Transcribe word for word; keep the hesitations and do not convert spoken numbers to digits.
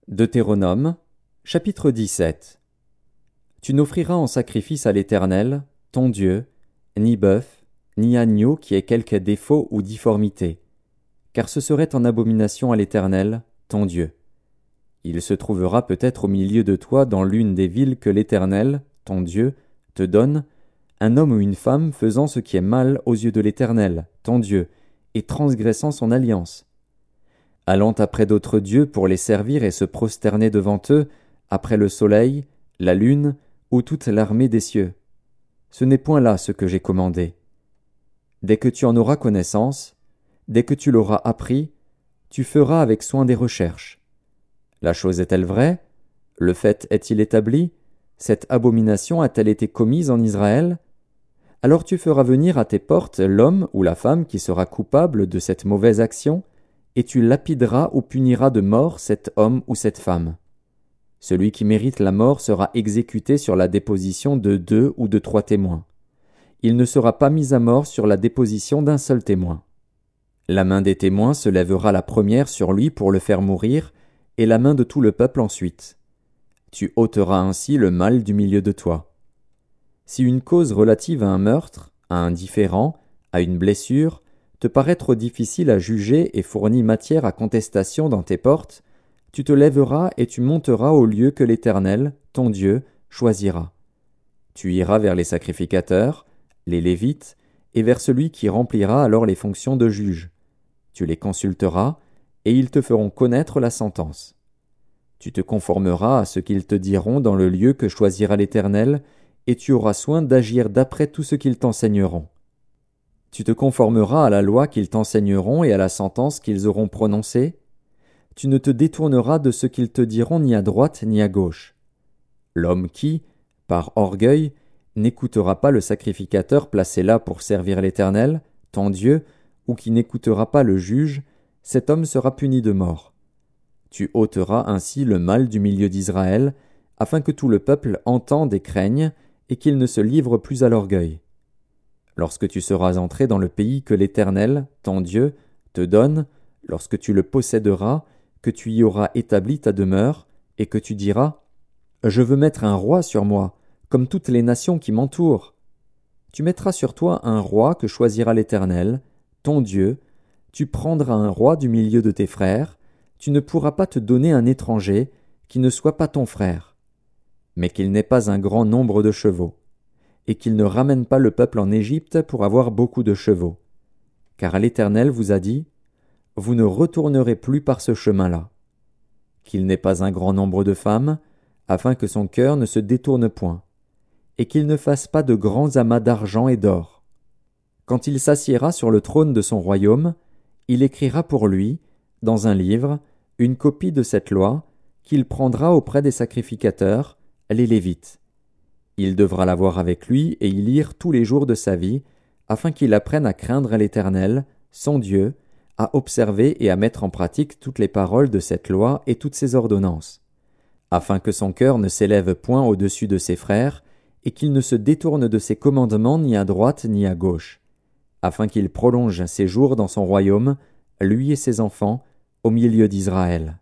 Deutéronome, chapitre dix-sept. Tu n'offriras en sacrifice à l'Éternel, ton Dieu, ni bœuf, ni agneau qui ait quelque défaut ou difformité, car ce serait en abomination à l'Éternel, ton Dieu. Il se trouvera peut-être au milieu de toi dans l'une des villes que l'Éternel, ton Dieu, te donne, un homme ou une femme faisant ce qui est mal aux yeux de l'Éternel, ton Dieu, et transgressant son alliance. Allant après d'autres dieux pour les servir et se prosterner devant eux, après le soleil, la lune, ou toute l'armée des cieux. Ce n'est point là ce que j'ai commandé. Dès que tu en auras connaissance, dès que tu l'auras appris, tu feras avec soin des recherches. La chose est-elle vraie? Le fait est-il établi? Cette abomination a-t-elle été commise en Israël? Alors tu feras venir à tes portes l'homme ou la femme qui sera coupable de cette mauvaise action, et tu lapideras ou puniras de mort cet homme ou cette femme. Celui qui mérite la mort sera exécuté sur la déposition de deux ou de trois témoins. Il ne sera pas mis à mort sur la déposition d'un seul témoin. La main des témoins se lèvera la première sur lui pour le faire mourir, et la main de tout le peuple ensuite. Tu ôteras ainsi le mal du milieu de toi. Si une cause relative à un meurtre, à un différend, à une blessure, te paraît trop difficile à juger et fournit matière à contestation dans tes portes, tu te lèveras et tu monteras au lieu que l'Éternel, ton Dieu, choisira. Tu iras vers les sacrificateurs, les Lévites, et vers celui qui remplira alors les fonctions de juge. Tu les consulteras, et ils te feront connaître la sentence. Tu te conformeras à ce qu'ils te diront dans le lieu que choisira l'Éternel, et tu auras soin d'agir d'après tout ce qu'ils t'enseigneront. Tu te conformeras à la loi qu'ils t'enseigneront et à la sentence qu'ils auront prononcée. Tu ne te détourneras de ce qu'ils te diront ni à droite ni à gauche. L'homme qui, par orgueil, n'écoutera pas le sacrificateur placé là pour servir l'Éternel, ton Dieu, ou qui n'écoutera pas le juge, cet homme sera puni de mort. Tu ôteras ainsi le mal du milieu d'Israël, afin que tout le peuple entende et craigne, et qu'il ne se livre plus à l'orgueil. Lorsque tu seras entré dans le pays que l'Éternel, ton Dieu, te donne, lorsque tu le posséderas, que tu y auras établi ta demeure, et que tu diras « Je veux mettre un roi sur moi, comme toutes les nations qui m'entourent. » Tu mettras sur toi un roi que choisira l'Éternel, ton Dieu, tu prendras un roi du milieu de tes frères, tu ne pourras pas te donner un étranger qui ne soit pas ton frère, mais qu'il n'ait pas un grand nombre de chevaux, et qu'il ne ramène pas le peuple en Égypte pour avoir beaucoup de chevaux. Car l'Éternel vous a dit, vous ne retournerez plus par ce chemin-là. Qu'il n'ait pas un grand nombre de femmes, afin que son cœur ne se détourne point, et qu'il ne fasse pas de grands amas d'argent et d'or. Quand il s'assiera sur le trône de son royaume, il écrira pour lui, dans un livre, une copie de cette loi, qu'il prendra auprès des sacrificateurs, les Lévites. Il devra l'avoir avec lui et y lire tous les jours de sa vie, afin qu'il apprenne à craindre l'Éternel, son Dieu, à observer et à mettre en pratique toutes les paroles de cette loi et toutes ses ordonnances, afin que son cœur ne s'élève point au-dessus de ses frères, et qu'il ne se détourne de ses commandements ni à droite ni à gauche, afin qu'il prolonge ses jours dans son royaume, lui et ses enfants, au milieu d'Israël.